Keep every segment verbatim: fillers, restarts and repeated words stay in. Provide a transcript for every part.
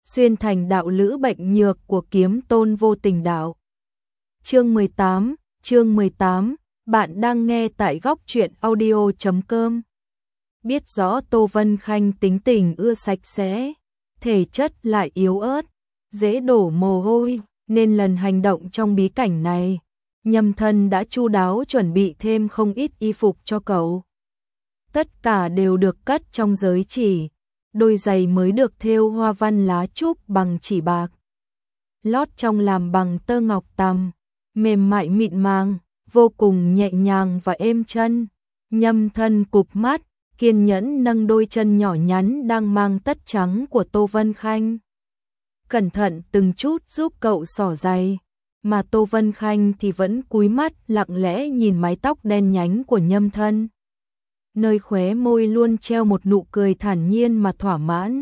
xuyên thành đạo lữ bệnh nhược của kiếm tôn vô tình đạo. Chương mười tám, chương mười tám, bạn đang nghe tại góc truyện audio chấm com. Biết rõ Tô Vân Khanh tính tình ưa sạch sẽ, thể chất lại yếu ớt, dễ đổ mồ hôi, nên lần hành động trong bí cảnh này, Nhâm Thân đã chu đáo chuẩn bị thêm không ít y phục cho cậu. Tất cả đều được cất trong giới chỉ, đôi giày mới được thêu hoa văn lá trúc bằng chỉ bạc. Lót trong làm bằng tơ ngọc tằm, mềm mại mịn màng, vô cùng nhẹ nhàng và êm chân. Nhâm Thân cụp mắt, kiên nhẫn nâng đôi chân nhỏ nhắn đang mang tất trắng của Tô Vân Khanh. Cẩn thận từng chút giúp cậu xỏ giày, mà Tô Vân Khanh thì vẫn cúi mắt lặng lẽ nhìn mái tóc đen nhánh của Nhâm Thân. Nơi khóe môi luôn treo một nụ cười thản nhiên mà thỏa mãn.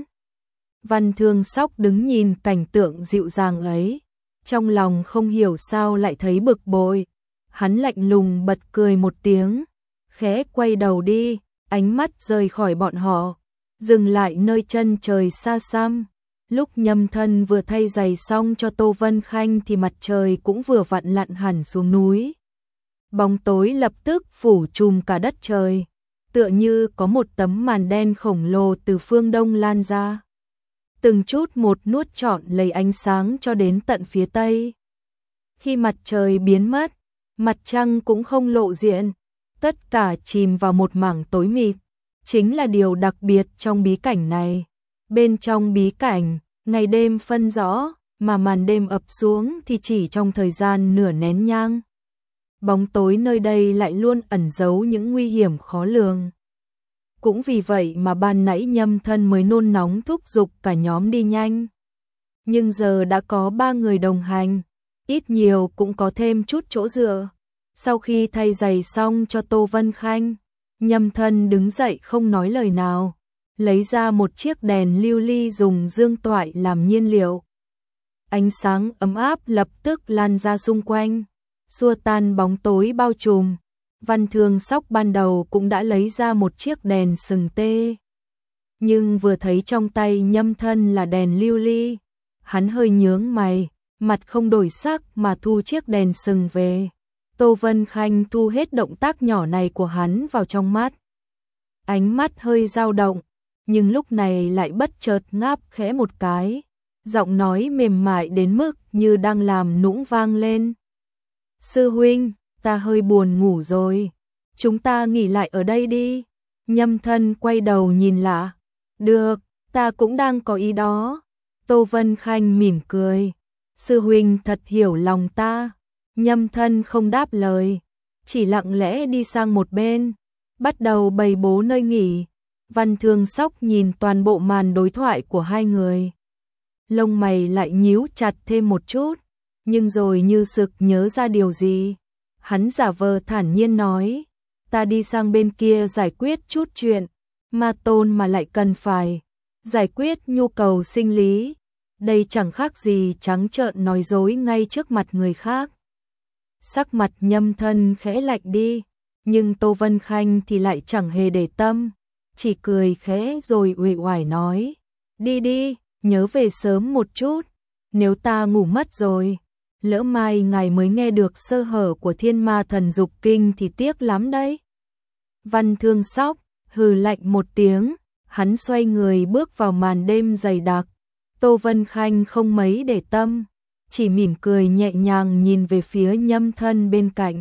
Văn Thương Sóc đứng nhìn cảnh tượng dịu dàng ấy, trong lòng không hiểu sao lại thấy bực bội. Hắn lạnh lùng bật cười một tiếng, khẽ quay đầu đi, ánh mắt rời khỏi bọn họ, dừng lại nơi chân trời xa xăm. Lúc Nhâm Thân vừa thay giày xong cho Tô Vân Khanh thì mặt trời cũng vừa vặn lặn hẳn xuống núi. Bóng tối lập tức phủ trùm cả đất trời, tựa như có một tấm màn đen khổng lồ từ phương đông lan ra, từng chút một nuốt trọn lấy ánh sáng cho đến tận phía tây. Khi mặt trời biến mất, mặt trăng cũng không lộ diện, tất cả chìm vào một mảng tối mịt, chính là điều đặc biệt trong bí cảnh này. Bên trong bí cảnh, ngày đêm phân rõ, mà màn đêm ập xuống thì chỉ trong thời gian nửa nén nhang. Bóng tối nơi đây lại luôn ẩn giấu những nguy hiểm khó lường. Cũng vì vậy mà ban nãy Nhâm Thân mới nôn nóng thúc giục cả nhóm đi nhanh. Nhưng giờ đã có ba người đồng hành, ít nhiều cũng có thêm chút chỗ dựa. Sau khi thay giày xong cho Tô Vân Khanh, Nhâm Thân đứng dậy không nói lời nào, lấy ra một chiếc đèn lưu ly dùng dương toại làm nhiên liệu. Ánh sáng ấm áp lập tức lan ra xung quanh, xua tan bóng tối bao trùm. Văn Thương Sóc ban đầu cũng đã lấy ra một chiếc đèn sừng tê, nhưng vừa thấy trong tay Nhâm Thân là đèn lưu ly, hắn hơi nhướng mày, mặt không đổi sắc mà thu chiếc đèn sừng về. Tô Vân Khanh thu hết động tác nhỏ này của hắn vào trong mắt, ánh mắt hơi dao động, nhưng lúc này lại bất chợt ngáp khẽ một cái, giọng nói mềm mại đến mức như đang làm nũng vang lên. Sư huynh, ta hơi buồn ngủ rồi, chúng ta nghỉ lại ở đây đi. Nhâm Thân quay đầu nhìn lạ, được, ta cũng đang có ý đó. Tô Vân Khanh mỉm cười, sư huynh thật hiểu lòng ta. Nhâm Thân không đáp lời, chỉ lặng lẽ đi sang một bên, bắt đầu bày bố nơi nghỉ. Văn Thương Sóc nhìn toàn bộ màn đối thoại của hai người, lông mày lại nhíu chặt thêm một chút, nhưng rồi như sực nhớ ra điều gì, hắn giả vờ thản nhiên nói, ta đi sang bên kia giải quyết chút chuyện, ma tôn mà lại cần phải giải quyết nhu cầu sinh lý, đây chẳng khác gì trắng trợn nói dối ngay trước mặt người khác. Sắc mặt Nhâm Thân khẽ lạnh đi, nhưng Tô Vân Khanh thì lại chẳng hề để tâm, chỉ cười khẽ rồi uể oải nói, đi đi, nhớ về sớm một chút, nếu ta ngủ mất rồi, lỡ mai ngài mới nghe được sơ hở của Thiên Ma Thần Dục Kinh thì tiếc lắm đấy. Văn Thương Sóc hừ lạnh một tiếng, hắn xoay người bước vào màn đêm dày đặc. Tô Vân Khanh không mấy để tâm, chỉ mỉm cười nhẹ nhàng nhìn về phía Nhâm Thân bên cạnh.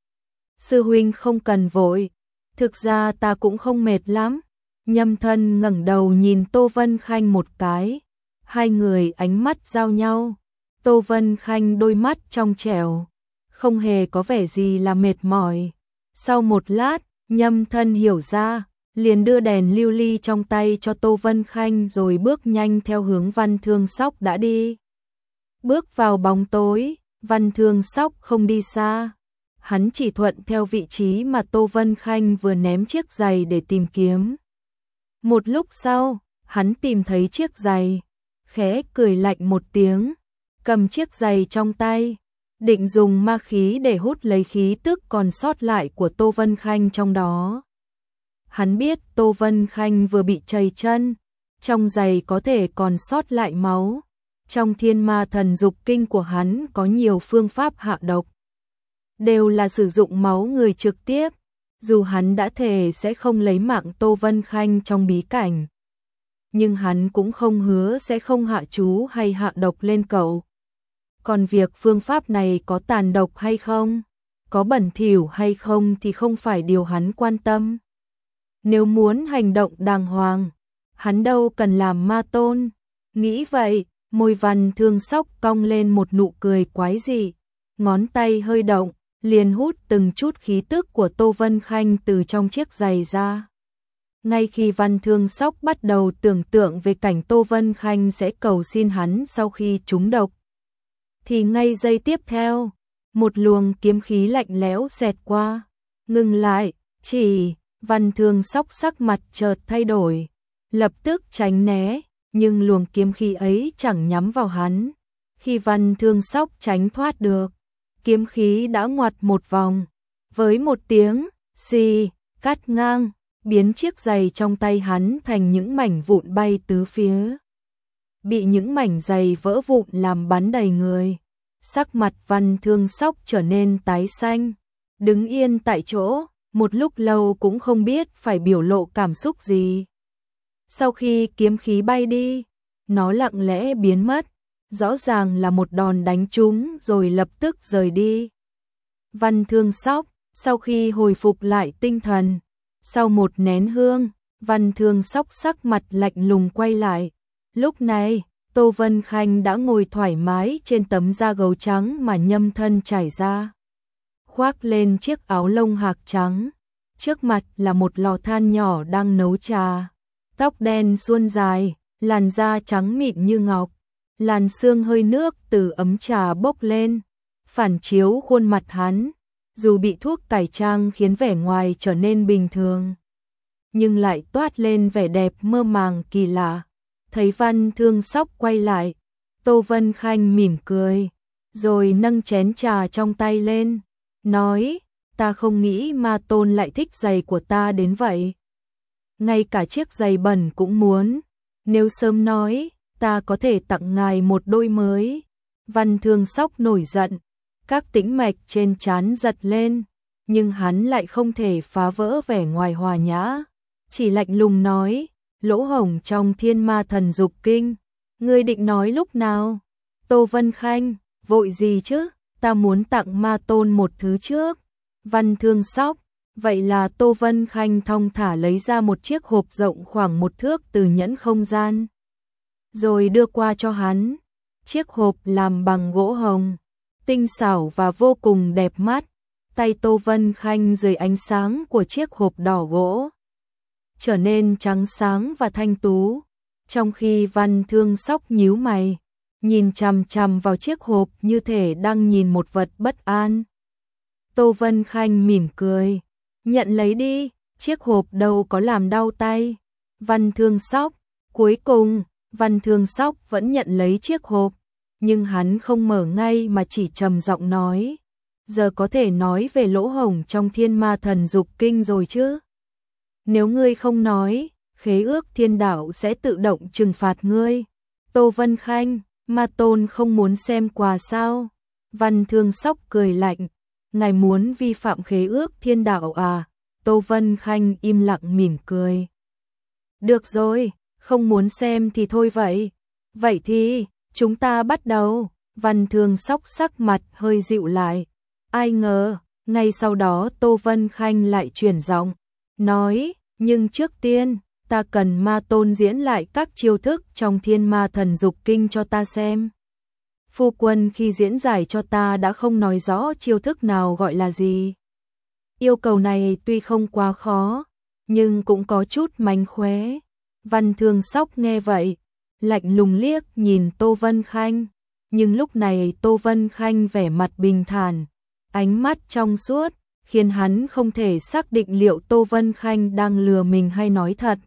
Sư huynh không cần vội, thực ra ta cũng không mệt lắm. Nhâm Thân ngẩng đầu nhìn Tô Vân Khanh một cái, hai người ánh mắt giao nhau. Tô Vân Khanh đôi mắt trong trẻo, không hề có vẻ gì là mệt mỏi. Sau một lát, Nhâm Thân hiểu ra, liền đưa đèn lưu ly trong tay cho Tô Vân Khanh rồi bước nhanh theo hướng Văn Thương Sóc đã đi. Bước vào bóng tối, Văn Thương Sóc không đi xa, hắn chỉ thuận theo vị trí mà Tô Vân Khanh vừa ném chiếc giày để tìm kiếm. Một lúc sau, hắn tìm thấy chiếc giày, khẽ cười lạnh một tiếng, cầm chiếc giày trong tay, định dùng ma khí để hút lấy khí tức còn sót lại của Tô Vân Khanh trong đó. Hắn biết Tô Vân Khanh vừa bị trầy chân, trong giày có thể còn sót lại máu. Trong thiên ma thần dục kinh của hắn có nhiều phương pháp hạ độc, đều là sử dụng máu người trực tiếp. Dù hắn đã thề sẽ không lấy mạng Tô Vân Khanh trong bí cảnh, nhưng hắn cũng không hứa sẽ không hạ chú hay hạ độc lên cậu. Còn việc phương pháp này có tàn độc hay không, có bẩn thỉu hay không thì không phải điều hắn quan tâm. Nếu muốn hành động đàng hoàng, hắn đâu cần làm ma tôn. Nghĩ vậy, môi Văn Thương Sóc cong lên một nụ cười quái dị, ngón tay hơi động, liền hút từng chút khí tức của Tô Vân Khanh từ trong chiếc giày ra. Ngay khi Văn Thương Sóc bắt đầu tưởng tượng về cảnh Tô Vân Khanh sẽ cầu xin hắn sau khi trúng độc, thì ngay giây tiếp theo, một luồng kiếm khí lạnh lẽo xẹt qua. Ngừng lại, chỉ, Văn Thương Sóc sắc mặt chợt thay đổi, lập tức tránh né, nhưng luồng kiếm khí ấy chẳng nhắm vào hắn. Khi Văn Thương Sóc tránh thoát được, kiếm khí đã ngoặt một vòng, với một tiếng xì, cắt ngang, biến chiếc giày trong tay hắn thành những mảnh vụn bay tứ phía. Bị những mảnh giày vỡ vụn làm bắn đầy người. Sắc mặt Văn Thương Sóc trở nên tái xanh, đứng yên tại chỗ, một lúc lâu cũng không biết phải biểu lộ cảm xúc gì. Sau khi kiếm khí bay đi, nó lặng lẽ biến mất, rõ ràng là một đòn đánh trúng rồi lập tức rời đi. Văn Thương Sóc, sau khi hồi phục lại tinh thần, sau một nén hương, Văn Thương Sóc sắc mặt lạnh lùng quay lại. Lúc này, Tô Vân Khanh đã ngồi thoải mái trên tấm da gấu trắng mà nhâm thân trải ra, khoác lên chiếc áo lông hạc trắng. Trước mặt là một lò than nhỏ đang nấu trà. Tóc đen suôn dài, làn da trắng mịn như ngọc, làn sương hơi nước từ ấm trà bốc lên, phản chiếu khuôn mặt hắn. Dù bị thuốc cải trang khiến vẻ ngoài trở nên bình thường, nhưng lại toát lên vẻ đẹp mơ màng kỳ lạ. Thấy Văn Thương Sóc quay lại, Tô Vân Khanh mỉm cười, rồi nâng chén trà trong tay lên, nói, ta không nghĩ ma tôn lại thích giày của ta đến vậy. Ngay cả chiếc giày bẩn cũng muốn, nếu sớm nói, ta có thể tặng ngài một đôi mới. Văn Thương Sóc nổi giận, các tĩnh mạch trên trán giật lên, nhưng hắn lại không thể phá vỡ vẻ ngoài hòa nhã, chỉ lạnh lùng nói, lỗ hổng trong thiên ma thần dục kinh, ngươi định nói lúc nào? Tô Vân Khanh, vội gì chứ, ta muốn tặng ma tôn một thứ trước. Văn Thương Sóc, vậy là Tô Vân Khanh thong thả lấy ra một chiếc hộp rộng khoảng một thước từ nhẫn không gian, rồi đưa qua cho hắn. Chiếc hộp làm bằng gỗ hồng, tinh xảo và vô cùng đẹp mắt. Tay Tô Vân Khanh dưới ánh sáng của chiếc hộp đỏ gỗ trở nên trắng sáng và thanh tú, trong khi Văn Thương Sóc nhíu mày, nhìn chằm chằm vào chiếc hộp như thể đang nhìn một vật bất an. Tô Vân Khanh mỉm cười, nhận lấy đi, chiếc hộp đâu có làm đau tay. Văn Thương Sóc, cuối cùng, Văn Thương Sóc vẫn nhận lấy chiếc hộp, nhưng hắn không mở ngay mà chỉ trầm giọng nói, giờ có thể nói về lỗ hổng trong thiên ma thần dục kinh rồi chứ? Nếu ngươi không nói, khế ước thiên đạo sẽ tự động trừng phạt ngươi. Tô Vân Khanh, ma tôn không muốn xem quà sao? Văn Thương Sóc cười lạnh, ngài muốn vi phạm khế ước thiên đạo à? Tô Vân Khanh im lặng mỉm cười. Được rồi, không muốn xem thì thôi vậy. Vậy thì, chúng ta bắt đầu. Văn Thương Sóc sắc mặt hơi dịu lại. Ai ngờ, ngay sau đó Tô Vân Khanh lại chuyển giọng, nói, nhưng trước tiên, ta cần ma tôn diễn lại các chiêu thức trong thiên ma thần dục kinh cho ta xem. Phu quân khi diễn giải cho ta đã không nói rõ chiêu thức nào gọi là gì. Yêu cầu này tuy không quá khó, nhưng cũng có chút mánh khóe. Văn Thương Sóc nghe vậy, lạnh lùng liếc nhìn Tô Vân Khanh, nhưng lúc này Tô Vân Khanh vẻ mặt bình thản, ánh mắt trong suốt, khiến hắn không thể xác định liệu Tô Vân Khanh đang lừa mình hay nói thật.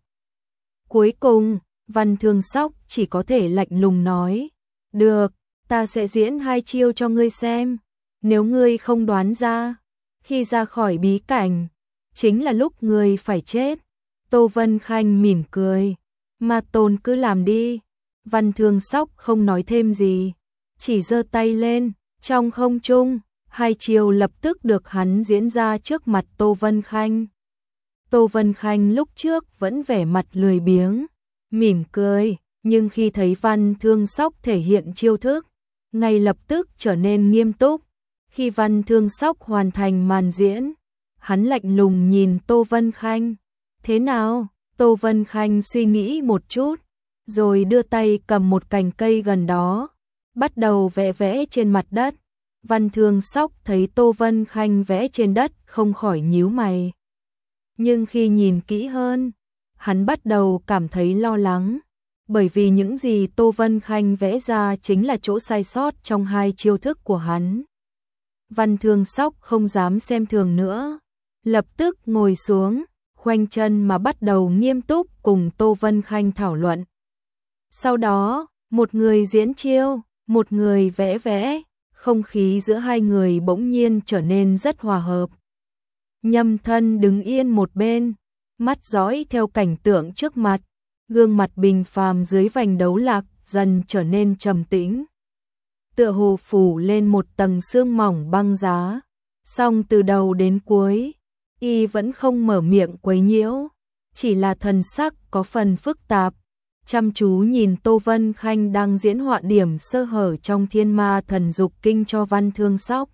Cuối cùng, Văn Thương Sóc chỉ có thể lạnh lùng nói, được, ta sẽ diễn hai chiêu cho ngươi xem, nếu ngươi không đoán ra, khi ra khỏi bí cảnh, chính là lúc ngươi phải chết. Tô Vân Khanh mỉm cười, Ma Tôn cứ làm đi. Văn Thương Sóc không nói thêm gì, chỉ giơ tay lên, trong không trung, hai chiều lập tức được hắn diễn ra trước mặt Tô Vân Khanh. Tô Vân Khanh lúc trước vẫn vẻ mặt lười biếng, mỉm cười, nhưng khi thấy Văn Thương Sóc thể hiện chiêu thức, ngay lập tức trở nên nghiêm túc. Khi Văn Thương Sóc hoàn thành màn diễn, hắn lạnh lùng nhìn Tô Vân Khanh. Thế nào? Tô Vân Khanh suy nghĩ một chút, rồi đưa tay cầm một cành cây gần đó, bắt đầu vẽ vẽ trên mặt đất. Văn Thương Sóc thấy Tô Vân Khanh vẽ trên đất không khỏi nhíu mày. Nhưng khi nhìn kỹ hơn, hắn bắt đầu cảm thấy lo lắng, bởi vì những gì Tô Vân Khanh vẽ ra chính là chỗ sai sót trong hai chiêu thức của hắn. Văn Thương Sóc không dám xem thường nữa, lập tức ngồi xuống, khoanh chân mà bắt đầu nghiêm túc cùng Tô Vân Khanh thảo luận. Sau đó, một người diễn chiêu, một người vẽ vẽ, không khí giữa hai người bỗng nhiên trở nên rất hòa hợp. Nhâm Thân đứng yên một bên, mắt dõi theo cảnh tượng trước mặt, gương mặt bình phàm dưới vành đấu lạc dần trở nên trầm tĩnh. Tựa hồ phủ lên một tầng sương mỏng băng giá, song từ đầu đến cuối, y vẫn không mở miệng quấy nhiễu, chỉ là thần sắc có phần phức tạp, chăm chú nhìn Tô Vân Khanh đang diễn họa điểm sơ hở trong Thiên Ma Thần Dục Kinh cho Văn Thương Sóc.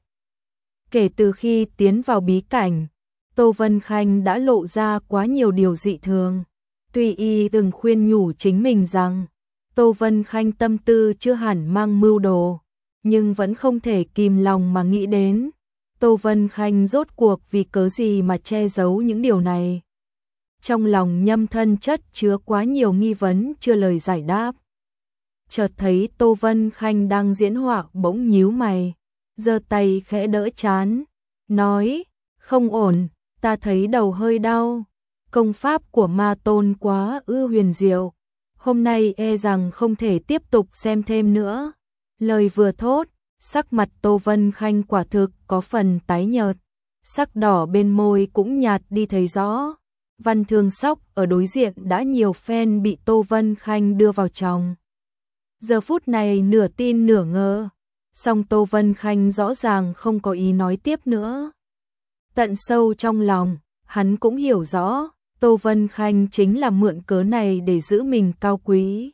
Kể từ khi tiến vào bí cảnh, Tô Vân Khanh đã lộ ra quá nhiều điều dị thường. Tuy y từng khuyên nhủ chính mình rằng Tô Vân Khanh tâm tư chưa hẳn mang mưu đồ, nhưng vẫn không thể kìm lòng mà nghĩ đến Tô Vân Khanh rốt cuộc vì cớ gì mà che giấu những điều này. Trong lòng Nhâm Thân chất chứa quá nhiều nghi vấn chưa lời giải đáp. Chợt thấy Tô Vân Khanh đang diễn họa bỗng nhíu mày, giơ tay khẽ đỡ trán, nói, không ổn, ta thấy đầu hơi đau, công pháp của Ma Tôn quá ư huyền diệu, hôm nay e rằng không thể tiếp tục xem thêm nữa. Lời vừa thốt, sắc mặt Tô Vân Khanh quả thực có phần tái nhợt, sắc đỏ bên môi cũng nhạt đi thấy rõ. Văn Thương Sóc ở đối diện đã nhiều phen bị Tô Vân Khanh đưa vào trong. Giờ phút này nửa tin nửa ngờ, song Tô Vân Khanh rõ ràng không có ý nói tiếp nữa. Tận sâu trong lòng, hắn cũng hiểu rõ, Tô Vân Khanh chính là mượn cớ này để giữ mình cao quý,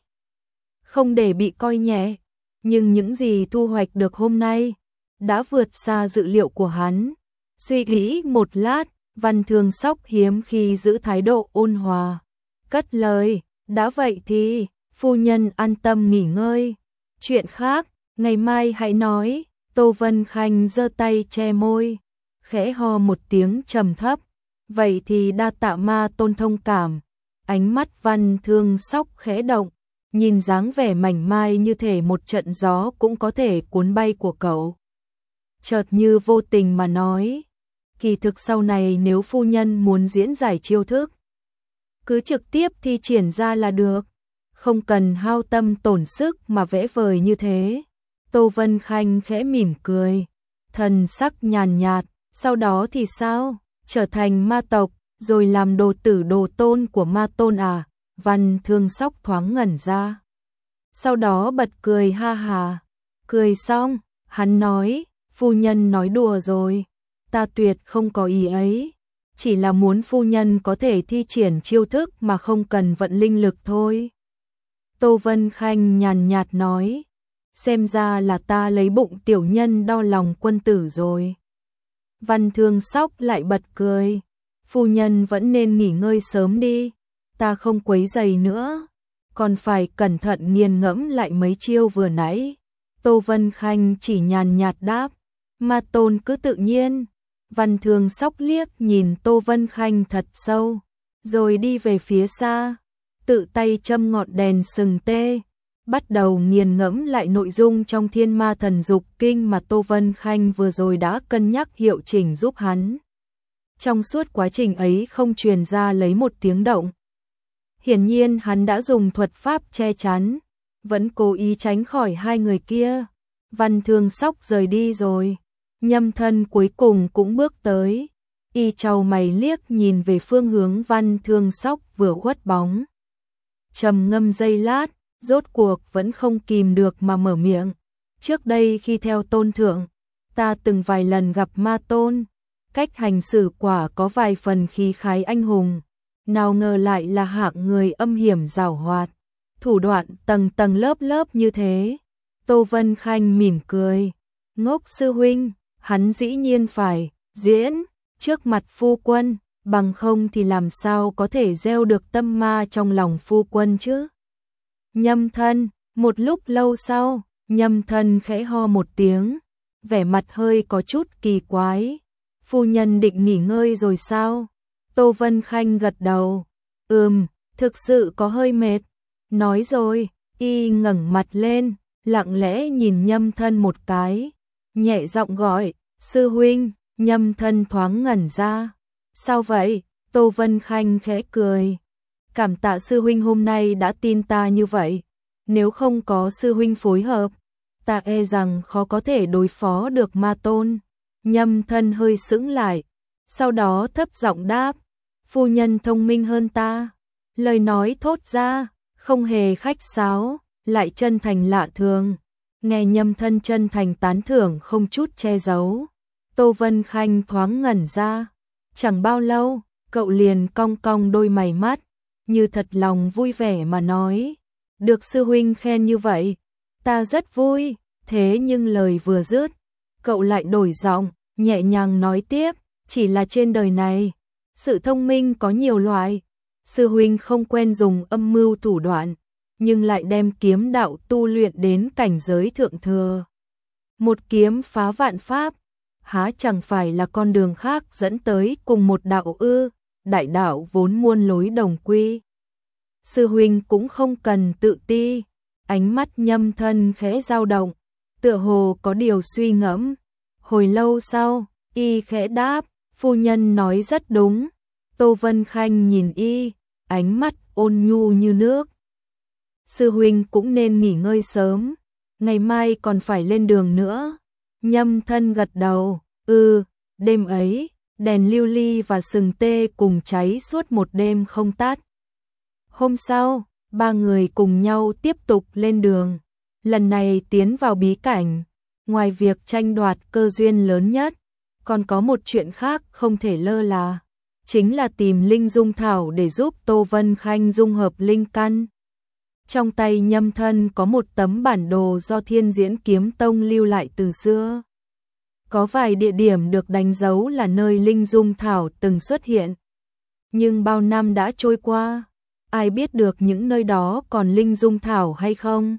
không để bị coi nhẹ. Nhưng những gì thu hoạch được hôm nay đã vượt xa dự liệu của hắn. Suy nghĩ một lát, Văn Thương Sóc hiếm khi giữ thái độ ôn hòa, cất lời, đã vậy thì phu nhân an tâm nghỉ ngơi, chuyện khác ngày mai hãy nói. Tô Vân Khanh giơ tay che môi, khẽ ho một tiếng trầm thấp, vậy thì đa tạ Ma Tôn thông cảm. Ánh mắt Văn Thương Sóc khẽ động, nhìn dáng vẻ mảnh mai như thể một trận gió cũng có thể cuốn bay của cậu. Chợt như vô tình mà nói, kỳ thực sau này nếu phu nhân muốn diễn giải chiêu thức, cứ trực tiếp thi triển ra là được, không cần hao tâm tổn sức mà vẽ vời như thế. Tô Vân Khanh khẽ mỉm cười, thần sắc nhàn nhạt, sau đó thì sao? Trở thành ma tộc, rồi làm đồ tử đồ tôn của Ma Tôn à? Văn Thương Sóc thoáng ngẩn ra, sau đó bật cười ha hà. Cười xong, hắn nói, phu nhân nói đùa rồi, ta tuyệt không có ý ấy, chỉ là muốn phu nhân có thể thi triển chiêu thức mà không cần vận linh lực thôi. Tô Vân Khanh nhàn nhạt nói, xem ra là ta lấy bụng tiểu nhân đo lòng quân tử rồi. Văn Thương Sóc lại bật cười, phu nhân vẫn nên nghỉ ngơi sớm đi, ta không quấy rầy nữa, còn phải cẩn thận nghiền ngẫm lại mấy chiêu vừa nãy. Tô Vân Khanh chỉ nhàn nhạt đáp, Ma Tôn cứ tự nhiên. Văn Thương Sóc liếc nhìn Tô Vân Khanh thật sâu, rồi đi về phía xa, tự tay châm ngọn đèn sừng tê, bắt đầu nghiền ngẫm lại nội dung trong Thiên Ma Thần Dục Kinh mà Tô Vân Khanh vừa rồi đã cân nhắc hiệu chỉnh giúp hắn. Trong suốt quá trình ấy không truyền ra lấy một tiếng động. Hiển nhiên hắn đã dùng thuật pháp che chắn, vẫn cố ý tránh khỏi hai người kia. Văn Thương Sóc rời đi rồi, Nhâm Thân cuối cùng cũng bước tới, y chau mày liếc nhìn về phương hướng Văn Thương Sóc vừa khuất bóng. trầm ngâm giây lát, rốt cuộc vẫn không kìm được mà mở miệng. Trước đây khi theo tôn thượng, ta từng vài lần gặp ma tôn, cách hành xử quả có vài phần khí khái anh hùng, nào ngờ lại là hạng người âm hiểm giảo hoạt, thủ đoạn tầng tầng lớp lớp như thế. Tô Vân Khanh mỉm cười, ngốc sư huynh, hắn dĩ nhiên phải diễn trước mặt phu quân, bằng không thì làm sao có thể gieo được tâm ma trong lòng phu quân chứ. Nhâm Thân, một lúc lâu sau, Nhâm Thân khẽ ho một tiếng, vẻ mặt hơi có chút kỳ quái. Phu nhân định nghỉ ngơi rồi sao? Tô Vân Khanh gật đầu. Ừm, thực sự có hơi mệt. Nói rồi, y ngẩng mặt lên, lặng lẽ nhìn Nhâm Thân một cái, nhẹ giọng gọi, sư huynh. Nhâm Thân thoáng ngẩn ra. Sao vậy? Tô Vân Khanh khẽ cười. Cảm tạ sư huynh hôm nay đã tin ta như vậy. Nếu không có sư huynh phối hợp, ta e rằng khó có thể đối phó được ma tôn. Nhâm Thân hơi sững lại, sau đó thấp giọng đáp, phu nhân thông minh hơn ta. Lời nói thốt ra, không hề khách sáo, lại chân thành lạ thường. Nghe Nhâm Thân chân thành tán thưởng không chút che giấu, Tô Vân Khanh thoáng ngẩn ra. Chẳng bao lâu, cậu liền cong cong đôi mày mắt, như thật lòng vui vẻ mà nói, được sư huynh khen như vậy, ta rất vui. Thế nhưng lời vừa dứt, cậu lại đổi giọng, nhẹ nhàng nói tiếp, chỉ là trên đời này, sự thông minh có nhiều loại, sư huynh không quen dùng âm mưu thủ đoạn, nhưng lại đem kiếm đạo tu luyện đến cảnh giới thượng thừa. Một kiếm phá vạn pháp, há chẳng phải là con đường khác dẫn tới cùng một đạo ư? Đại đạo vốn muôn lối đồng quy. Sư huynh cũng không cần tự ti. Ánh mắt Nhâm Thân khẽ dao động, tựa hồ có điều suy ngẫm. Hồi lâu sau, y khẽ đáp, phu nhân nói rất đúng. Tô Vân Khanh nhìn y, ánh mắt ôn nhu như nước. Sư huynh cũng nên nghỉ ngơi sớm, ngày mai còn phải lên đường nữa. Nhâm Thân gật đầu, ừ, đêm ấy, đèn lưu ly và sừng tê cùng cháy suốt một đêm không tắt. Hôm sau, ba người cùng nhau tiếp tục lên đường. Lần này tiến vào bí cảnh, ngoài việc tranh đoạt cơ duyên lớn nhất, còn có một chuyện khác không thể lơ là, chính là tìm linh dung thảo để giúp Tô Vân Khanh dung hợp linh căn. Trong tay Nhâm Thân có một tấm bản đồ do Thiên Diễn Kiếm Tông lưu lại từ xưa. Có vài địa điểm được đánh dấu là nơi linh dung thảo từng xuất hiện. Nhưng bao năm đã trôi qua, ai biết được những nơi đó còn linh dung thảo hay không?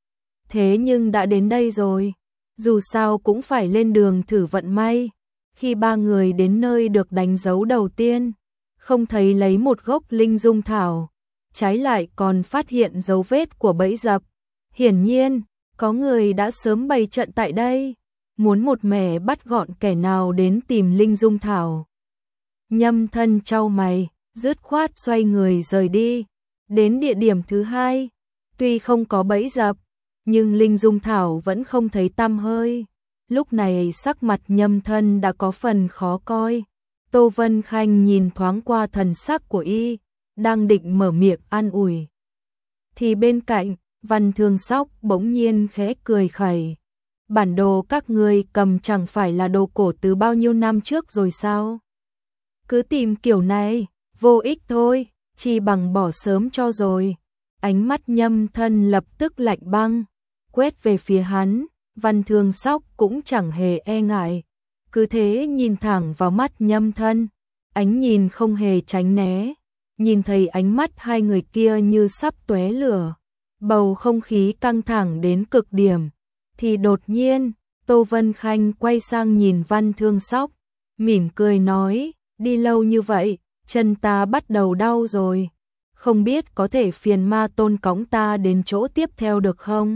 Thế nhưng đã đến đây rồi, dù sao cũng phải lên đường thử vận may. Khi ba người đến nơi được đánh dấu đầu tiên, không thấy lấy một gốc linh dung thảo, trái lại còn phát hiện dấu vết của bẫy dập. Hiển nhiên, có người đã sớm bày trận tại đây, muốn một mẻ bắt gọn kẻ nào đến tìm linh dung thảo. Nhâm Thân chau mày, dứt khoát xoay người rời đi. Đến địa điểm thứ hai, tuy không có bẫy dập, nhưng linh dung thảo vẫn không thấy tăm hơi. Lúc này sắc mặt Nhâm Thân đã có phần khó coi. Tô Vân Khanh nhìn thoáng qua thần sắc của y, đang định mở miệng an ủi, thì bên cạnh, Văn Thương Sóc bỗng nhiên khẽ cười khẩy. Bản đồ các ngươi cầm chẳng phải là đồ cổ từ bao nhiêu năm trước rồi sao? Cứ tìm kiểu này, vô ích thôi, chỉ bằng bỏ sớm cho rồi. Ánh mắt Nhâm Thân lập tức lạnh băng, quét về phía hắn. Văn Thương Sóc cũng chẳng hề e ngại, cứ thế nhìn thẳng vào mắt Nhâm Thân, ánh nhìn không hề tránh né. Nhìn thấy ánh mắt hai người kia như sắp tóe lửa, bầu không khí căng thẳng đến cực điểm, thì đột nhiên, Tô Vân Khanh quay sang nhìn Văn Thương Sóc, mỉm cười nói, đi lâu như vậy, chân ta bắt đầu đau rồi, không biết có thể phiền ma tôn cõng ta đến chỗ tiếp theo được không?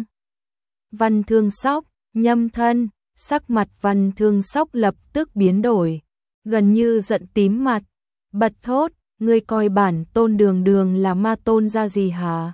Văn Thương Sóc, Nhâm Thân, sắc mặt Văn Thương Sóc lập tức biến đổi, gần như giận tím mặt, bật thốt, ngươi coi bản tôn đường đường là ma tôn ra gì hả?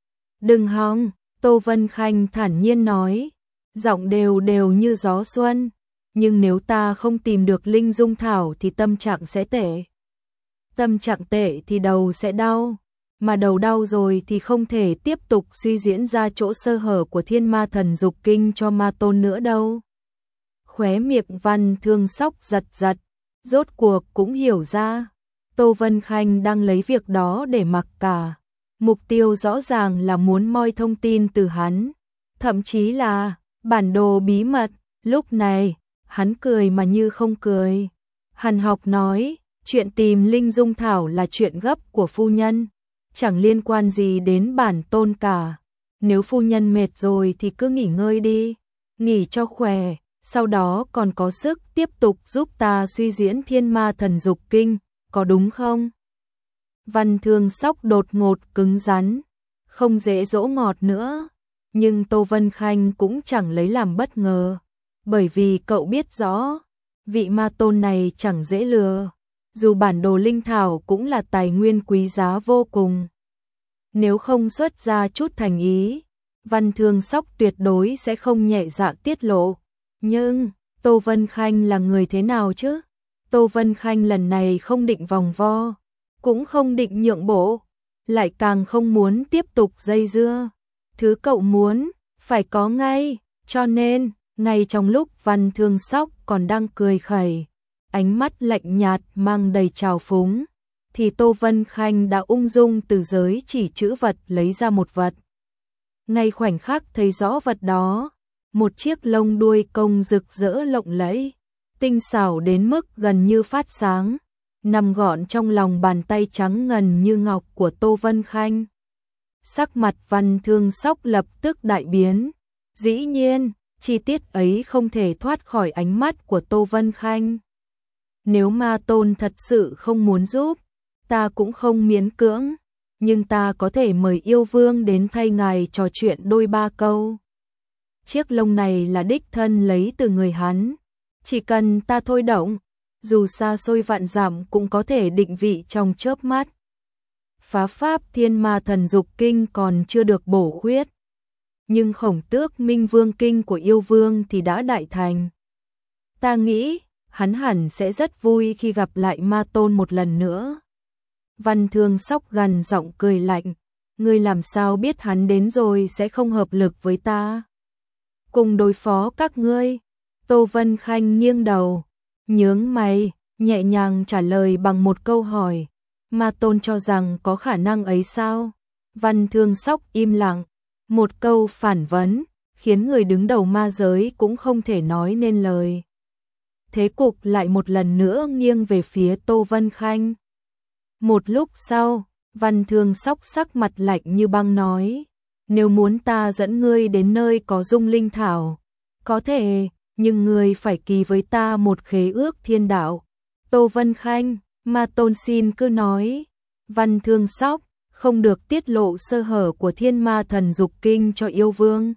Đừng hòng, Tô Vân Khanh thản nhiên nói, giọng đều đều như gió xuân, nhưng nếu ta không tìm được linh dung thảo thì tâm trạng sẽ tệ. Tâm trạng tệ thì đầu sẽ đau. mà đầu đau rồi thì không thể tiếp tục suy diễn ra chỗ sơ hở của Thiên Ma Thần Dục Kinh cho ma tôn nữa đâu. Khóe miệng Văn Thương Sóc giật giật, rốt cuộc cũng hiểu ra, Tô Vân Khanh đang lấy việc đó để mặc cả. Mục tiêu rõ ràng là muốn moi thông tin từ hắn, thậm chí là bản đồ bí mật. Lúc này, hắn cười mà như không cười. Hàn Học nói, chuyện tìm Linh Dung Thảo là chuyện gấp của phu nhân, chẳng liên quan gì đến bản tôn cả. Nếu phu nhân mệt rồi thì cứ nghỉ ngơi đi, nghỉ cho khỏe, sau đó còn có sức tiếp tục giúp ta suy diễn Thiên Ma Thần Dục Kinh, có đúng không? Văn Thương Sóc đột ngột cứng rắn, không dễ dỗ ngọt nữa, nhưng Tô Vân Khanh cũng chẳng lấy làm bất ngờ, bởi vì cậu biết rõ, vị ma tôn này chẳng dễ lừa, dù bản đồ linh thảo cũng là tài nguyên quý giá vô cùng. Nếu không xuất ra chút thành ý, Văn Thương Sóc tuyệt đối sẽ không nhẹ dạ tiết lộ. Nhưng, Tô Vân Khanh là người thế nào chứ? Tô Vân Khanh lần này không định vòng vo, cũng không định nhượng bộ, lại càng không muốn tiếp tục dây dưa. Thứ cậu muốn, phải có ngay, cho nên, ngay trong lúc Văn Thương Sóc còn đang cười khẩy, ánh mắt lạnh nhạt mang đầy trào phúng, thì Tô Vân Khanh đã ung dung từ giới chỉ chữ vật lấy ra một vật. Ngay khoảnh khắc thấy rõ vật đó, một chiếc lông đuôi công rực rỡ lộng lẫy, tinh xảo đến mức gần như phát sáng, nằm gọn trong lòng bàn tay trắng ngần như ngọc của Tô Vân Khanh. Sắc mặt Văn Thương Sóc lập tức đại biến, dĩ nhiên, chi tiết ấy không thể thoát khỏi ánh mắt của Tô Vân Khanh. Nếu ma tôn thật sự không muốn giúp, ta cũng không miễn cưỡng, nhưng ta có thể mời yêu vương đến thay ngài trò chuyện đôi ba câu. Chiếc lông này là đích thân lấy từ người hắn, chỉ cần ta thôi động, dù xa xôi vạn dặm cũng có thể định vị trong chớp mắt. Phá pháp Thiên Ma Thần Dục Kinh còn chưa được bổ khuyết, nhưng Khổng Tước Minh Vương Kinh của yêu vương thì đã đại thành. Ta nghĩ, hắn hẳn sẽ rất vui khi gặp lại ma tôn một lần nữa. Văn Thương Sóc gằn giọng cười lạnh, ngươi làm sao biết hắn đến rồi sẽ không hợp lực với ta? Cùng đối phó các ngươi. Tô Vân Khanh nghiêng đầu, nhướng mày, nhẹ nhàng trả lời bằng một câu hỏi. Ma tôn cho rằng có khả năng ấy sao? Văn Thương Sóc im lặng, một câu phản vấn, khiến người đứng đầu ma giới cũng không thể nói nên lời. Thế cục lại một lần nữa nghiêng về phía Tô Vân Khanh. Một lúc sau, Văn Thương Sóc sắc mặt lạnh như băng nói, nếu muốn ta dẫn ngươi đến nơi có dung linh thảo, có thể, nhưng ngươi phải ký với ta một khế ước thiên đạo. Tô Vân Khanh, ma tôn xin cứ nói. Văn Thương Sóc, không được tiết lộ sơ hở của Thiên Ma Thần Dục Kinh cho yêu vương.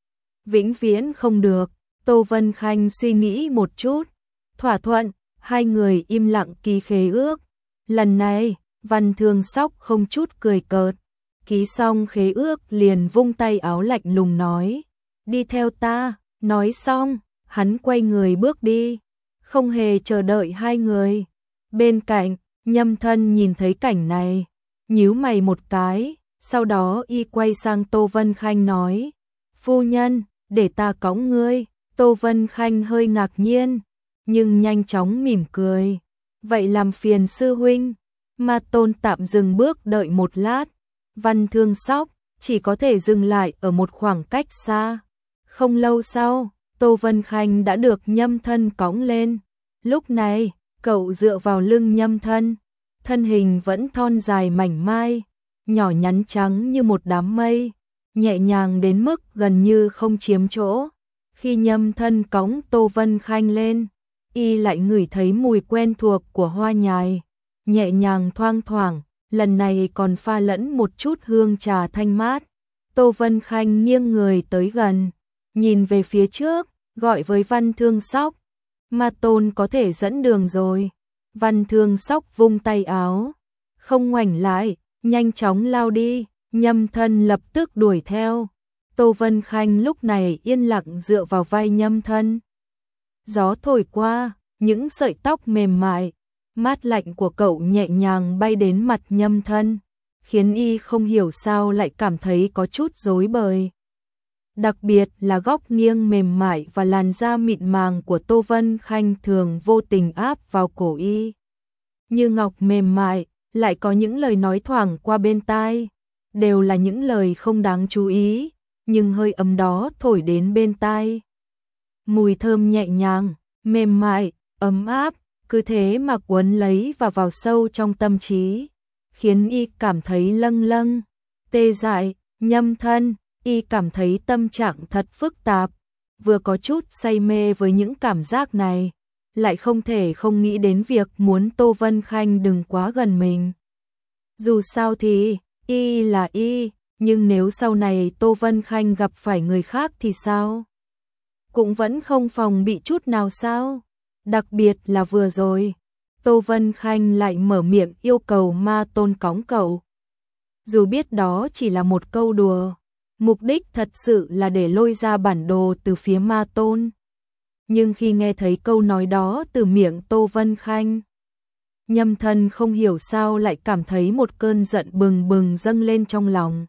Vĩnh viễn không được. Tô Vân Khanh suy nghĩ một chút, thỏa thuận, hai người im lặng ký khế ước. Lần này, Văn Thương Sóc không chút cười cợt, ký xong khế ước liền vung tay áo lạnh lùng nói, đi theo ta. Nói xong, hắn quay người bước đi, không hề chờ đợi hai người. Bên cạnh, Nhâm Thân nhìn thấy cảnh này, nhíu mày một cái, sau đó y quay sang Tô Vân Khanh nói, phu nhân, để ta cõng ngươi. Tô Vân Khanh hơi ngạc nhiên, nhưng nhanh chóng mỉm cười, vậy làm phiền sư huynh. Ma tôn tạm dừng bước đợi một lát, Văn Thương Sóc chỉ có thể dừng lại ở một khoảng cách xa. Không lâu sau, Tô Vân Khanh đã được Nhâm Thân cõng lên. Lúc này, cậu dựa vào lưng Nhâm Thân, thân hình vẫn thon dài mảnh mai, nhỏ nhắn trắng như một đám mây, nhẹ nhàng đến mức gần như không chiếm chỗ. Khi Nhâm Thân cõng Tô Vân Khanh lên, y lại ngửi thấy mùi quen thuộc của hoa nhài, nhẹ nhàng thoang thoảng, lần này còn pha lẫn một chút hương trà thanh mát. Tô Vân Khanh nghiêng người tới gần, nhìn về phía trước, gọi với Văn Thương Sóc, ma tôn có thể dẫn đường rồi. Văn Thương Sóc vung tay áo, không ngoảnh lại, nhanh chóng lao đi. Nhâm Thân lập tức đuổi theo. Tô Vân Khanh lúc này yên lặng dựa vào vai Nhâm Thân. Gió thổi qua, những sợi tóc mềm mại, mát lạnh của cậu nhẹ nhàng bay đến mặt Nhâm Thân. khiến y không hiểu sao lại cảm thấy có chút rối bời. Đặc biệt là góc nghiêng mềm mại và làn da mịn màng của Tô Vân Khanh thường vô tình áp vào cổ y. Như ngọc mềm mại, lại có những lời nói thoảng qua bên tai, đều là những lời không đáng chú ý, nhưng hơi ấm đó thổi đến bên tai. Mùi thơm nhẹ nhàng, mềm mại, ấm áp, cứ thế mà quấn lấy và vào sâu trong tâm trí, khiến y cảm thấy lâng lâng, tê dại, nhâm thân. Y cảm thấy tâm trạng thật phức tạp, vừa có chút say mê với những cảm giác này, lại không thể không nghĩ đến việc muốn Tô Vân Khanh đừng quá gần mình. Dù sao thì, y là y, nhưng nếu sau này Tô Vân Khanh gặp phải người khác thì sao? Cũng vẫn không phòng bị chút nào sao? Đặc biệt là vừa rồi, Tô Vân Khanh lại mở miệng yêu cầu Ma Tôn cõng cậu. Dù biết đó chỉ là một câu đùa, mục đích thật sự là để lôi ra bản đồ từ phía Ma Tôn. Nhưng khi nghe thấy câu nói đó từ miệng Tô Vân Khanh, Nhâm Thân không hiểu sao lại cảm thấy một cơn giận bừng bừng dâng lên trong lòng.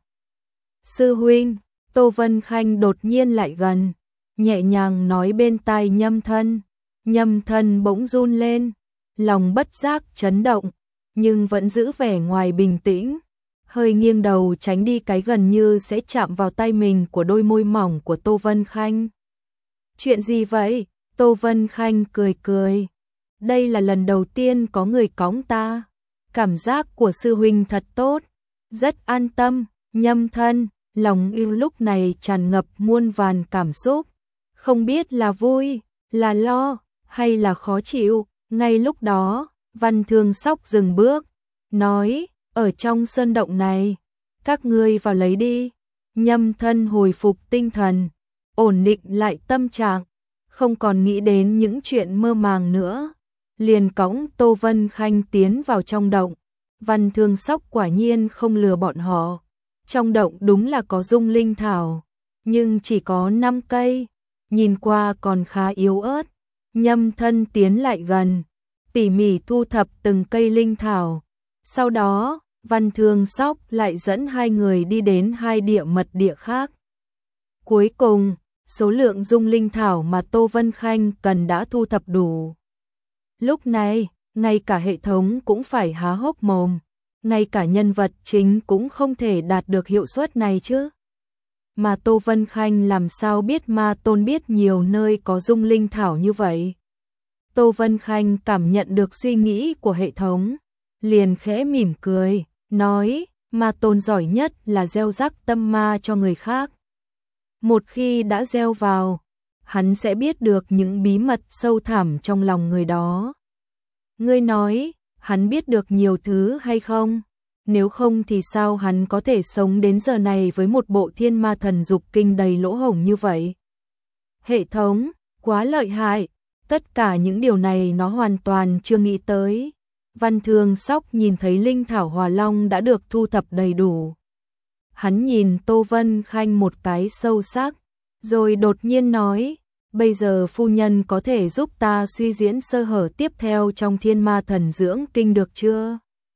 Sư huynh, Tô Vân Khanh đột nhiên lại gần, nhẹ nhàng nói bên tai Nhâm Thân. Nhâm Thân bỗng run lên, lòng bất giác chấn động, nhưng vẫn giữ vẻ ngoài bình tĩnh. Hơi nghiêng đầu tránh đi cái gần như sẽ chạm vào tay mình của đôi môi mỏng của Tô Vân Khanh. Chuyện gì vậy? Tô Vân Khanh cười cười. Đây là lần đầu tiên có người cõng ta. Cảm giác của sư huynh thật tốt, rất an tâm. Nhâm Thân, lòng yêu lúc này tràn ngập muôn vàn cảm xúc. Không biết là vui, là lo, hay là khó chịu. Ngay lúc đó, Văn Thương Sóc dừng bước, nói, ở trong sơn động này, các ngươi vào lấy đi. Nhâm Thân hồi phục tinh thần, ổn định lại tâm trạng, không còn nghĩ đến những chuyện mơ màng nữa, liền cõng Tô Vân Khanh tiến vào trong động. Văn Thương Sóc quả nhiên không lừa bọn họ. Trong động đúng là có dung linh thảo, nhưng chỉ có năm cây, nhìn qua còn khá yếu ớt. Nhâm Thân tiến lại gần, tỉ mỉ thu thập từng cây linh thảo. Sau đó, Văn Thương Sóc lại dẫn hai người đi đến hai địa mật địa khác. Cuối cùng, số lượng dung linh thảo mà Tô Vân Khanh cần đã thu thập đủ. Lúc này, ngay cả hệ thống cũng phải há hốc mồm, ngay cả nhân vật chính cũng không thể đạt được hiệu suất này chứ. Mà Tô Vân Khanh làm sao biết Ma Tôn biết nhiều nơi có dung linh thảo như vậy? Tô Vân Khanh cảm nhận được suy nghĩ của hệ thống, liền khẽ mỉm cười, nói, Ma Tôn giỏi nhất là gieo rắc tâm ma cho người khác. Một khi đã gieo vào, hắn sẽ biết được những bí mật sâu thẳm trong lòng người đó. Ngươi nói, hắn biết được nhiều thứ hay không? Nếu không thì sao hắn có thể sống đến giờ này với một bộ thiên ma thần dục kinh đầy lỗ hổng như vậy? Hệ thống, quá lợi hại, tất cả những điều này nó hoàn toàn chưa nghĩ tới. Văn Thương Sóc nhìn thấy linh thảo Hỏa Long đã được thu thập đầy đủ. Hắn nhìn Tô Vân Khanh một cái sâu sắc, rồi đột nhiên nói, bây giờ phu nhân có thể giúp ta suy diễn sơ hở tiếp theo trong thiên ma thần dưỡng kinh được chưa?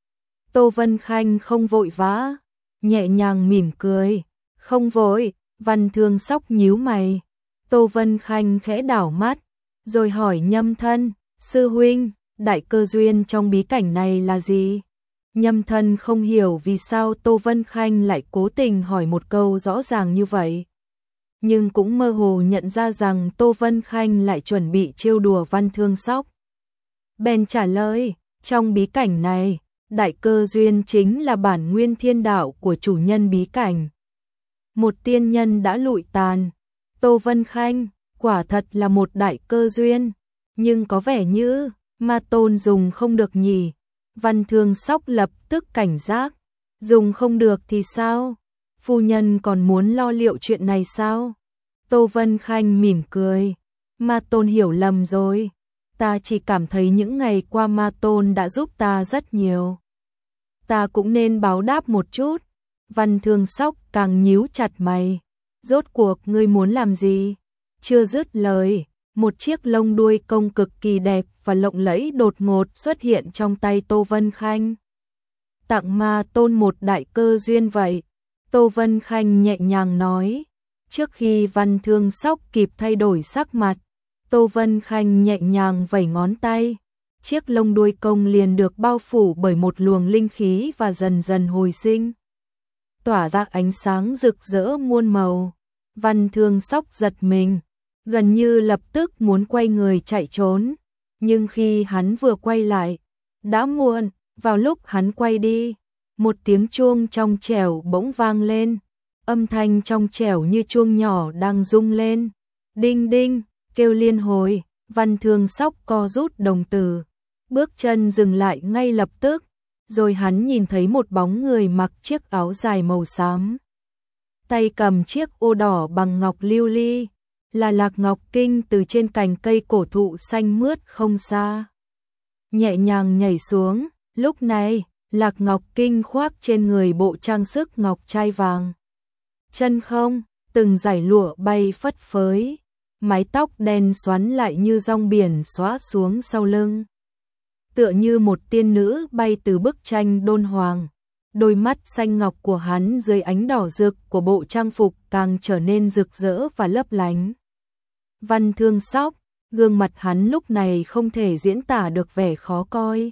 Tô Vân Khanh không vội vã, nhẹ nhàng mỉm cười, không vội. Văn Thương Sóc nhíu mày. Tô Vân Khanh khẽ đảo mắt, rồi hỏi Nhâm Thân, sư huynh, đại cơ duyên trong bí cảnh này là gì? Nhâm Thân không hiểu vì sao Tô Vân Khanh lại cố tình hỏi một câu rõ ràng như vậy, nhưng cũng mơ hồ nhận ra rằng Tô Vân Khanh lại chuẩn bị trêu đùa Văn Thương Sóc. Bèn trả lời, trong bí cảnh này, đại cơ duyên chính là bản nguyên thiên đạo của chủ nhân bí cảnh. Một tiên nhân đã lụi tàn. Tô Vân Khanh, quả thật là một đại cơ duyên, nhưng có vẻ như Ma Tôn dùng không được nhỉ. Văn Thương Sóc lập tức cảnh giác, dùng không được thì sao? Phu nhân còn muốn lo liệu chuyện này sao? Tô Vân Khanh mỉm cười, Ma Tôn hiểu lầm rồi, ta chỉ cảm thấy những ngày qua Ma Tôn đã giúp ta rất nhiều. Ta cũng nên báo đáp một chút. Văn Thương Sóc càng nhíu chặt mày, rốt cuộc ngươi muốn làm gì? Chưa dứt lời, một chiếc lông đuôi công cực kỳ đẹp và lộng lẫy đột ngột xuất hiện trong tay Tô Vân Khanh. tặng Ma Tôn một đại cơ duyên vậy. Tô Vân Khanh nhẹ nhàng nói. Trước khi Văn Thương Sóc kịp thay đổi sắc mặt, Tô Vân Khanh nhẹ nhàng vẩy ngón tay. Chiếc lông đuôi công liền được bao phủ bởi một luồng linh khí và dần dần hồi sinh, tỏa ra ánh sáng rực rỡ muôn màu. Văn Thương Sóc giật mình, gần như lập tức muốn quay người chạy trốn, nhưng khi hắn vừa quay lại, đã muộn. Vào lúc hắn quay đi, một tiếng chuông trong trẻo bỗng vang lên, âm thanh trong trẻo như chuông nhỏ đang rung lên. Đinh đinh, kêu liên hồi. Văn Thương Sóc co rút đồng tử, bước chân dừng lại ngay lập tức, rồi hắn nhìn thấy một bóng người mặc chiếc áo dài màu xám, tay cầm chiếc ô đỏ bằng ngọc lưu ly, là Lạc Ngọc Kinh từ trên cành cây cổ thụ xanh mướt không xa, nhẹ nhàng nhảy xuống. Lúc này, Lạc Ngọc Kinh khoác trên người bộ trang sức ngọc trai vàng. Chân không, từng dải lụa bay phất phới, mái tóc đen xoắn lại như rong biển xõa xuống sau lưng. Tựa như một tiên nữ bay từ bức tranh đôn hoàng, đôi mắt xanh ngọc của hắn dưới ánh đỏ rực của bộ trang phục càng trở nên rực rỡ và lấp lánh. Văn Thương Sóc, gương mặt hắn lúc này không thể diễn tả được vẻ khó coi,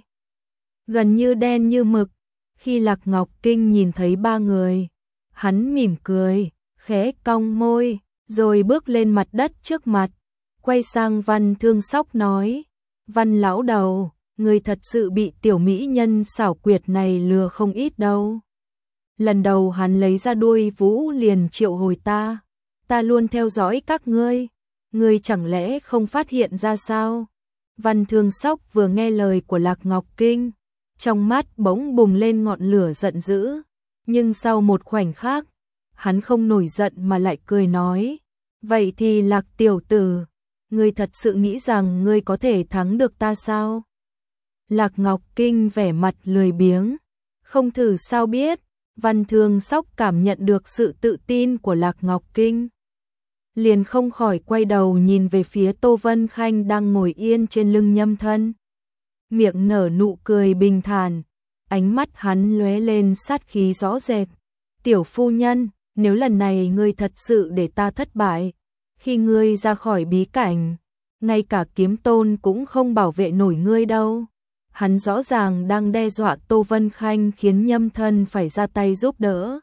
gần như đen như mực. Khi Lạc Ngọc Kinh nhìn thấy ba người, hắn mỉm cười, khẽ cong môi, rồi bước lên mặt đất trước mặt, quay sang Văn Thương Sóc nói: Văn lão đầu, người thật sự bị tiểu mỹ nhân xảo quyệt này lừa không ít đâu. Lần đầu hắn lấy ra đuôi vũ liền triệu hồi ta, ta luôn theo dõi các ngươi, ngươi chẳng lẽ không phát hiện ra sao? Văn Thương Sóc vừa nghe lời của Lạc Ngọc Kinh, trong mắt bỗng bùng lên ngọn lửa giận dữ, nhưng sau một khoảnh khắc, hắn không nổi giận mà lại cười nói: vậy thì Lạc tiểu tử, ngươi thật sự nghĩ rằng ngươi có thể thắng được ta sao? Lạc Ngọc Kinh vẻ mặt lười biếng, không thử sao biết. Văn Thương Sóc cảm nhận được sự tự tin của Lạc Ngọc Kinh, liền không khỏi quay đầu nhìn về phía Tô Vân Khanh đang ngồi yên trên lưng Nhâm Thân, miệng nở nụ cười bình thản, ánh mắt hắn lóe lên sát khí rõ rệt. Tiểu phu nhân, nếu lần này ngươi thật sự để ta thất bại, khi ngươi ra khỏi bí cảnh, ngay cả kiếm tôn cũng không bảo vệ nổi ngươi đâu. Hắn rõ ràng đang đe dọa Tô Vân Khanh khiến Nhâm Thân phải ra tay giúp đỡ.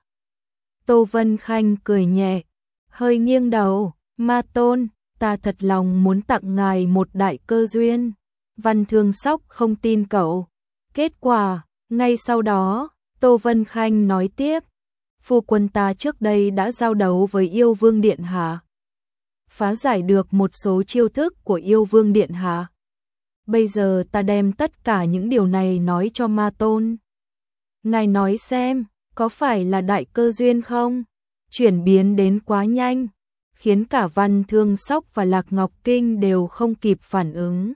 Tô Vân Khanh cười nhẹ, hơi nghiêng đầu: Ma Tôn, ta thật lòng muốn tặng ngài một đại cơ duyên. Văn Thương Sóc không tin cậu. Kết quả, ngay sau đó, Tô Vân Khanh nói tiếp: phu quân ta trước đây đã giao đấu với Yêu Vương Điện Hạ, phá giải được một số chiêu thức của Yêu Vương Điện Hạ. Bây giờ ta đem tất cả những điều này nói cho Ma Tôn. Ngài nói xem, có phải là đại cơ duyên không? Chuyển biến đến quá nhanh, khiến cả Văn Thương Sóc và Lạc Ngọc Kinh đều không kịp phản ứng.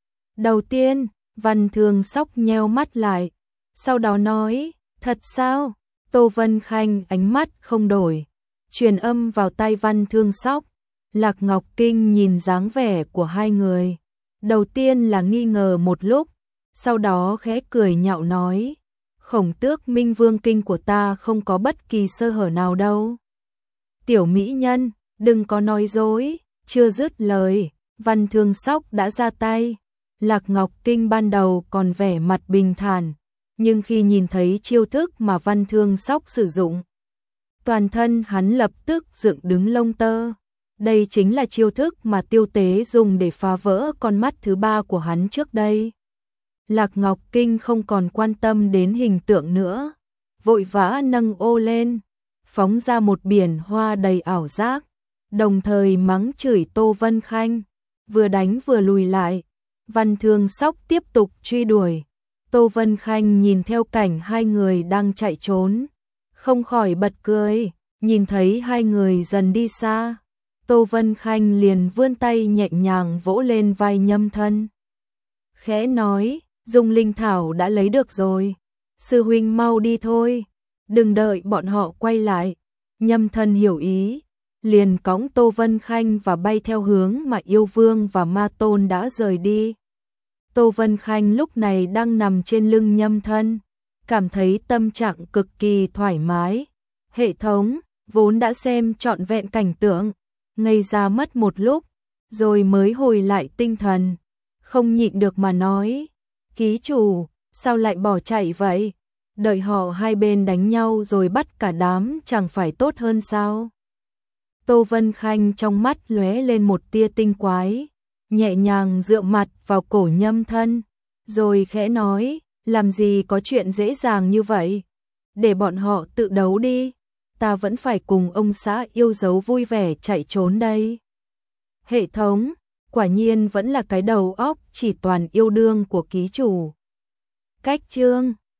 Đầu tiên, Văn Thương Sóc nheo mắt lại, sau đó nói: thật sao? Tô Vân Khanh ánh mắt không đổi, truyền âm vào tai Văn Thương Sóc. Lạc Ngọc Kinh nhìn dáng vẻ của hai người, đầu tiên là nghi ngờ một lúc, sau đó khẽ cười nhạo nói: Khổng Tước Minh Vương kinh của ta không có bất kỳ sơ hở nào đâu. Tiểu mỹ nhân, đừng có nói dối. Chưa dứt lời, Văn Thương Sóc đã ra tay. Lạc Ngọc Kinh ban đầu còn vẻ mặt bình thản, nhưng khi nhìn thấy chiêu thức mà Văn Thương Sóc sử dụng, toàn thân hắn lập tức dựng đứng lông tơ. Đây chính là chiêu thức mà Tiêu Tế dùng để phá vỡ con mắt thứ ba của hắn trước đây. Lạc Ngọc Kinh không còn quan tâm đến hình tượng nữa, vội vã nâng ô lên, phóng ra một biển hoa đầy ảo giác, đồng thời mắng chửi Tô Vân Khanh, vừa đánh vừa lùi lại. Văn Thương Sóc tiếp tục truy đuổi. Tô Vân Khanh nhìn theo cảnh hai người đang chạy trốn, không khỏi bật cười. Nhìn thấy hai người dần đi xa, Tô Vân Khanh liền vươn tay nhẹ nhàng vỗ lên vai Nhâm Thân, khẽ nói: Dung Linh Thảo đã lấy được rồi, sư huynh mau đi thôi, đừng đợi bọn họ quay lại. Nhâm Thân hiểu ý, liền cõng Tô Vân Khanh và bay theo hướng mà Yêu Vương và Ma Tôn đã rời đi. Tô Vân Khanh lúc này đang nằm trên lưng Nhâm Thân, cảm thấy tâm trạng cực kỳ thoải mái. Hệ thống vốn đã xem trọn vẹn cảnh tượng, ngây ra mất một lúc, rồi mới hồi lại tinh thần, không nhịn được mà nói, ký chủ, sao lại bỏ chạy vậy? Đợi họ hai bên đánh nhau rồi bắt cả đám chẳng phải tốt hơn sao? Tô Vân Khanh trong mắt lóe lên một tia tinh quái, nhẹ nhàng dựa mặt vào cổ Nhâm Thân, rồi khẽ nói, làm gì có chuyện dễ dàng như vậy, để bọn họ tự đấu đi, ta vẫn phải cùng ông xã yêu dấu vui vẻ chạy trốn đây. Hệ thống, quả nhiên vẫn là cái đầu óc chỉ toàn yêu đương của ký chủ. Cách chương